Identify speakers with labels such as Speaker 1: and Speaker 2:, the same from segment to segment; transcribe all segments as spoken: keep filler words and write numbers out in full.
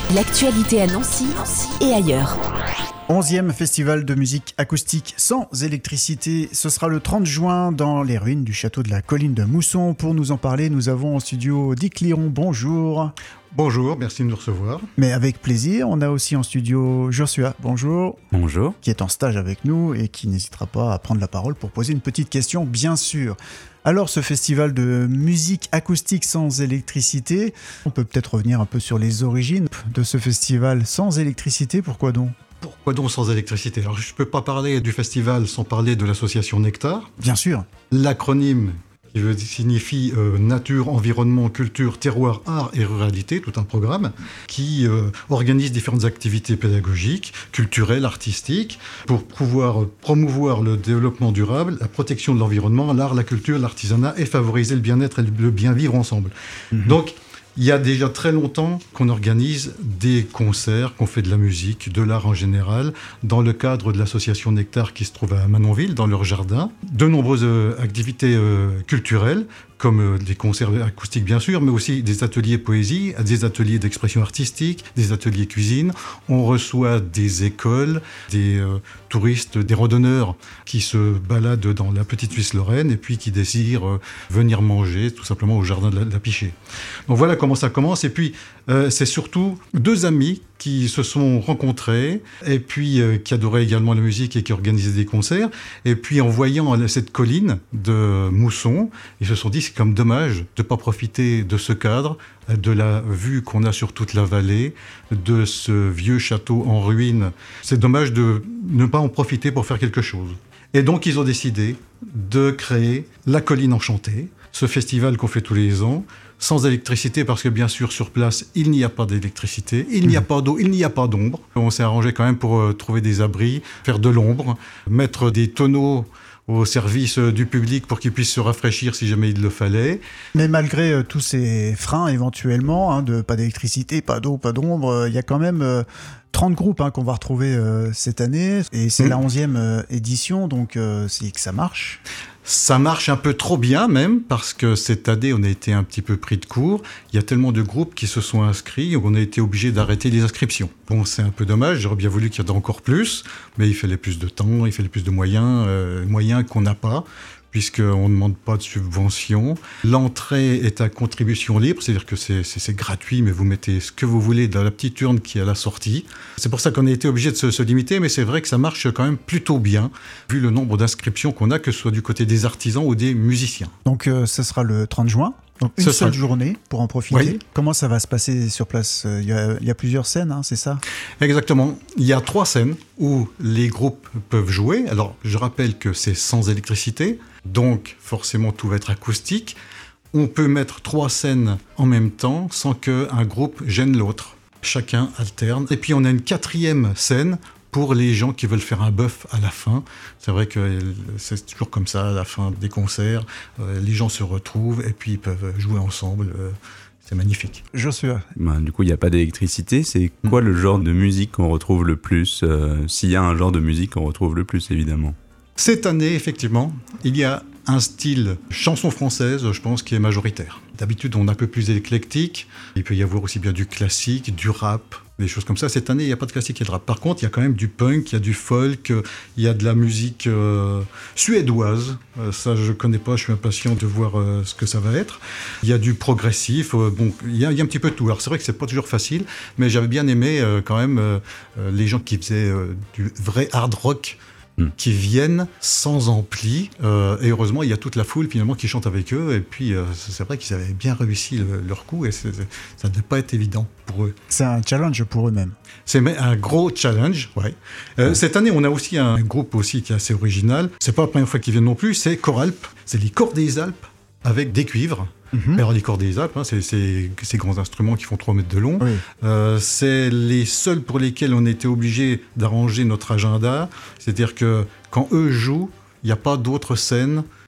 Speaker 1: L'actualité à Nancy, Nancy et ailleurs.
Speaker 2: onzième festival de musique acoustique sans électricité. Ce sera le trente juin dans les ruines du château de la Colline de Mousson. Pour nous en parler, nous avons en studio Dick Liron. Bonjour.
Speaker 3: Bonjour, merci de nous recevoir.
Speaker 2: Mais avec plaisir. On a aussi en studio Joshua. Bonjour.
Speaker 4: Bonjour.
Speaker 2: Qui est en stage avec nous et qui n'hésitera pas à prendre la parole pour poser une petite question, bien sûr. Alors, ce festival de musique acoustique sans électricité, on peut peut-être revenir un peu sur les origines de ce festival sans électricité. Pourquoi donc ?
Speaker 3: Pourquoi donc sans électricité ? Alors, je ne peux pas parler du festival sans parler de l'association Nectar.
Speaker 2: Bien sûr.
Speaker 3: L'acronyme qui veut, signifie euh, nature, environnement, culture, terroir, art et ruralité, tout un programme qui euh, organise différentes activités pédagogiques, culturelles, artistiques, pour pouvoir promouvoir le développement durable, la protection de l'environnement, l'art, la culture, l'artisanat et favoriser le bien-être et le bien vivre ensemble. Mmh. Donc, il y a déjà très longtemps qu'on organise des concerts, qu'on fait de la musique, de l'art en général, dans le cadre de l'association Nectar qui se trouve à Manonville, dans leur jardin. De nombreuses euh, activités euh, culturelles, comme euh, des concerts acoustiques bien sûr, mais aussi des ateliers poésie, des ateliers d'expression artistique, des ateliers cuisine. On reçoit des écoles, des euh, touristes, des randonneurs qui se baladent dans la petite Suisse-Lorraine et puis qui désirent euh, venir manger tout simplement au jardin de la, de la Pichée. Donc voilà comment ça commence. Et puis euh, c'est surtout deux amis qui se sont rencontrés et puis euh, qui adoraient également la musique et qui organisaient des concerts. Et puis en voyant cette colline de Mousson, ils se sont dit c'est comme dommage de ne pas profiter de ce cadre, de la vue qu'on a sur toute la vallée, de ce vieux château en ruine. C'est dommage de ne pas en profiter pour faire quelque chose. Et donc ils ont décidé de créer la Colline Enchantée, ce festival qu'on fait tous les ans, sans électricité, parce que bien sûr, sur place, il n'y a pas d'électricité, il n'y a pas d'eau, il n'y a pas d'ombre. On s'est arrangé quand même pour euh, trouver des abris, faire de l'ombre, mettre des tonneaux au service euh, du public pour qu'ils puissent se rafraîchir si jamais il le fallait.
Speaker 2: Mais malgré euh, tous ces freins éventuellement, hein, de pas d'électricité, pas d'eau, pas d'ombre, il euh, y a quand même euh, trente groupes hein, qu'on va retrouver euh, cette année, et c'est mmh. la onzième euh, édition, donc euh, c'est que ça marche.
Speaker 3: Ça marche un peu trop bien même, parce que cette année, on a été un petit peu pris de court. Il y a tellement de groupes qui se sont inscrits, on a été obligé d'arrêter les inscriptions. Bon, c'est un peu dommage, j'aurais bien voulu qu'il y en ait encore plus, mais il fallait plus de temps, il fallait plus de moyens, euh, moyens qu'on n'a pas, puisqu'on ne demande pas de subvention. L'entrée est à contribution libre, c'est-à-dire que c'est, c'est, c'est gratuit, mais vous mettez ce que vous voulez dans la petite urne qui est à la sortie. C'est pour ça qu'on a été obligé de se, se limiter, mais c'est vrai que ça marche quand même plutôt bien, vu le nombre d'inscriptions qu'on a, que ce soit du côté des artisans ou des musiciens.
Speaker 2: Donc euh, ce sera le trente juin, donc une
Speaker 3: ce
Speaker 2: seule
Speaker 3: sera...
Speaker 2: journée pour en profiter. Oui. Comment ça va se passer sur place ? Il y a, il y a plusieurs scènes, hein, c'est ça ?
Speaker 3: Exactement. Il y a trois scènes où les groupes peuvent jouer. Alors, je rappelle que c'est sans électricité, donc forcément tout va être acoustique. On peut mettre trois scènes en même temps sans qu'un groupe gêne l'autre. Chacun alterne. Et puis on a une quatrième scène pour les gens qui veulent faire un bœuf à la fin. C'est vrai que c'est toujours comme ça, à la fin des concerts, euh, les gens se retrouvent et puis ils peuvent jouer ensemble. Euh, c'est magnifique.
Speaker 2: Joshua.
Speaker 4: Ben, du coup, il n'y a pas d'électricité. C'est quoi mmh. le genre de musique qu'on retrouve le plus euh, s'il y a un genre de musique qu'on retrouve le plus, évidemment.
Speaker 3: Cette année, effectivement, il y a un style chanson française, je pense, qui est majoritaire. D'habitude, on est un peu plus éclectique. Il peut y avoir aussi bien du classique, du rap, des choses comme ça. Cette année, il n'y a pas de classique et de rap. Par contre, il y a quand même du punk, il y a du folk, il y a de la musique euh, suédoise. Euh, ça, je ne connais pas, je suis impatient de voir euh, ce que ça va être. Il y a du progressif. Euh, bon, il y, a, il y a un petit peu de tout. Alors, c'est vrai que ce n'est pas toujours facile, mais j'avais bien aimé euh, quand même euh, les gens qui faisaient euh, du vrai hard rock, qui viennent sans ampli, euh, et heureusement il y a toute la foule finalement qui chante avec eux, et puis euh, c'est vrai qu'ils avaient bien réussi le, leur coup, et c'est, ça ne devait pas être évident pour eux.
Speaker 2: C'est un challenge pour eux-mêmes.
Speaker 3: C'est un gros challenge, ouais. Euh, ouais. Cette année on a aussi un groupe aussi qui est assez original, c'est pas la première fois qu'ils viennent non plus, c'est Coralp, c'est les Corps des Alpes avec des cuivres. Mmh. Alors les Corps des Alpes, hein, c'est, c'est ces grands instruments qui font trois mètres de long. Oui. Euh, c'est les seuls pour lesquels on était obligé d'arranger notre agenda. C'est-à-dire que quand eux jouent, il n'y a pas d'autres scènes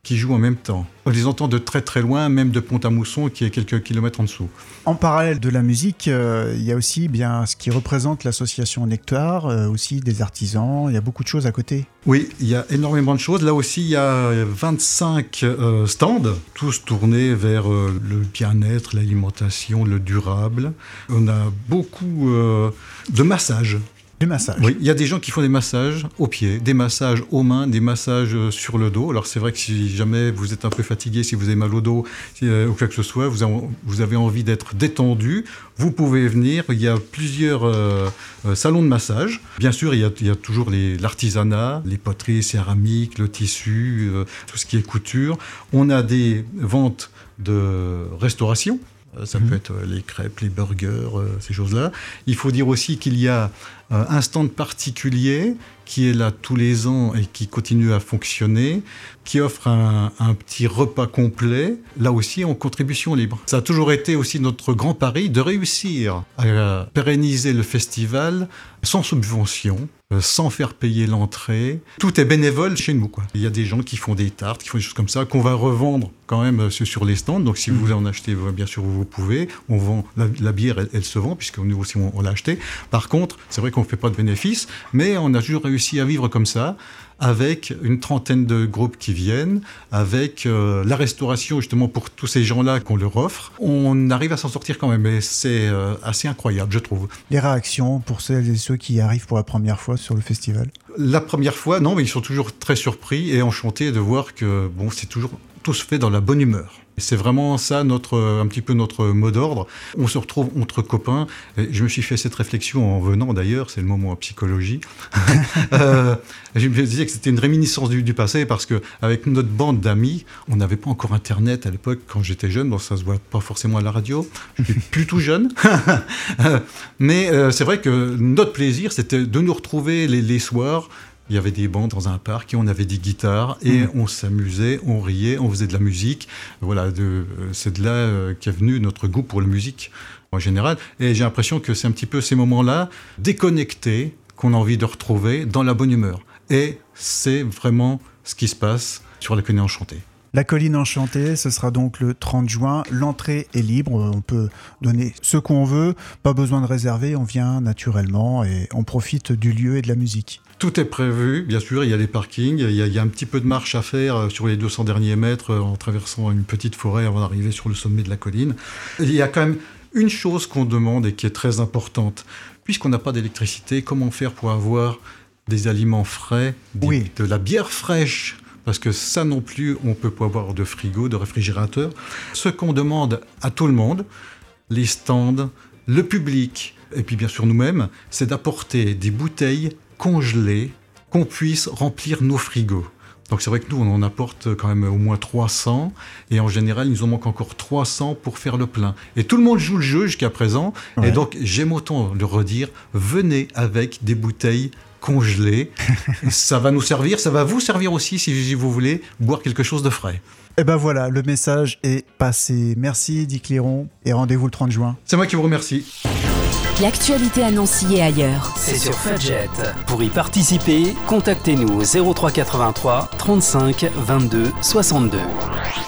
Speaker 3: qui jouent en même temps. On les entend de très très loin, même de Pont-à-Mousson, qui est quelques kilomètres en dessous.
Speaker 2: En parallèle de la musique, euh, il y a aussi bien ce qui représente l'association Nectar, euh, aussi des artisans, il y a beaucoup de choses à côté.
Speaker 3: Oui, il y a énormément de choses. Là aussi, il y a vingt-cinq euh, stands, tous tournés vers euh, le bien-être, l'alimentation, le durable. On a beaucoup euh, de massages.
Speaker 2: Du massage.
Speaker 3: Oui, il y a des gens qui font des massages aux pieds, des massages aux mains, des massages sur le dos. Alors c'est vrai que si jamais vous êtes un peu fatigué, si vous avez mal au dos si, euh, ou quoi que ce soit, vous avez, vous avez envie d'être détendu, vous pouvez venir. Il y a plusieurs euh, euh, salons de massage. Bien sûr, il y a, il y a toujours les, l'artisanat, les poteries, céramiques, le tissu, euh, tout ce qui est couture. On a des ventes de restauration. Ça mmh. peut être les crêpes, les burgers, euh, ces choses-là. Il faut dire aussi qu'il y a euh, un stand particulier qui est là tous les ans et qui continue à fonctionner, qui offre un, un petit repas complet, là aussi en contribution libre. Ça a toujours été aussi notre grand pari de réussir à pérenniser le festival sans subvention, sans faire payer l'entrée. Tout est bénévole chez nous, quoi. Il y a des gens qui font des tartes, qui font des choses comme ça, qu'on va revendre quand même sur les stands. Donc si mmh. vous voulez en acheter, bien sûr, vous pouvez. On vend la, la bière, elle, elle se vend, puisque nous aussi, on, on l'a acheté. Par contre, c'est vrai qu'on ne fait pas de bénéfices, mais on a toujours réussi à vivre comme ça, avec une trentaine de groupes qui viennent, avec euh, la restauration justement pour tous ces gens-là qu'on leur offre. On arrive à s'en sortir quand même, et c'est euh, assez incroyable, je trouve.
Speaker 2: Les réactions pour celles et ceux qui arrivent pour la première fois sur le festival?
Speaker 3: La première fois, non, mais ils sont toujours très surpris et enchantés de voir que bon, c'est toujours tout se fait dans la bonne humeur. C'est vraiment ça, notre, un petit peu notre mot d'ordre. On se retrouve entre copains. Et je me suis fait cette réflexion en venant d'ailleurs, c'est le moment en psychologie. euh, je me disais que c'était une réminiscence du, du passé parce qu'avec notre bande d'amis, on n'avait pas encore Internet à l'époque quand j'étais jeune, donc ça ne se voit pas forcément à la radio. Je suis plus tout jeune. Mais euh, c'est vrai que notre plaisir, c'était de nous retrouver les, les soirs. Il y avait des bandes dans un parc et on avait des guitares et mmh. on s'amusait, on riait, on faisait de la musique. Voilà, de, c'est de là euh, qu'est venu notre goût pour la musique en général. Et j'ai l'impression que c'est un petit peu ces moments-là, déconnectés, qu'on a envie de retrouver dans la bonne humeur. Et c'est vraiment ce qui se passe sur la Colline Enchantée.
Speaker 2: La Colline Enchantée, ce sera donc le trente juin. L'entrée est libre, on peut donner ce qu'on veut, pas besoin de réserver, on vient naturellement et on profite du lieu et de la musique.
Speaker 3: Tout est prévu, bien sûr, il y a les parkings, il y a, il y a un petit peu de marche à faire sur les deux cents derniers mètres en traversant une petite forêt avant d'arriver sur le sommet de la colline. Il y a quand même une chose qu'on demande et qui est très importante. Puisqu'on n'a pas d'électricité, comment faire pour avoir des aliments frais, des, oui. de la bière fraîche ? Parce que ça non plus, on ne peut pas avoir de frigo, de réfrigérateur. Ce qu'on demande à tout le monde, les stands, le public, et puis bien sûr nous-mêmes, c'est d'apporter des bouteilles congelées qu'on puisse remplir nos frigos. Donc c'est vrai que nous, on en apporte quand même au moins trois cents, et en général, il nous en manque encore trois cents pour faire le plein. Et tout le monde joue le jeu jusqu'à présent, ouais. Et donc j'aime autant le redire, venez avec des bouteilles congelées, ça va nous servir, ça va vous servir aussi si vous voulez boire quelque chose de frais.
Speaker 2: Et ben voilà, le message est passé. Merci Dick Liron, et rendez-vous le trente juin.
Speaker 3: C'est moi qui vous remercie.
Speaker 1: L'actualité à Nancy et ailleurs.
Speaker 5: C'est sur Fudget. Pour y participer, contactez-nous au zéro trois quatre-vingt-trois trente-cinq vingt-deux soixante-deux.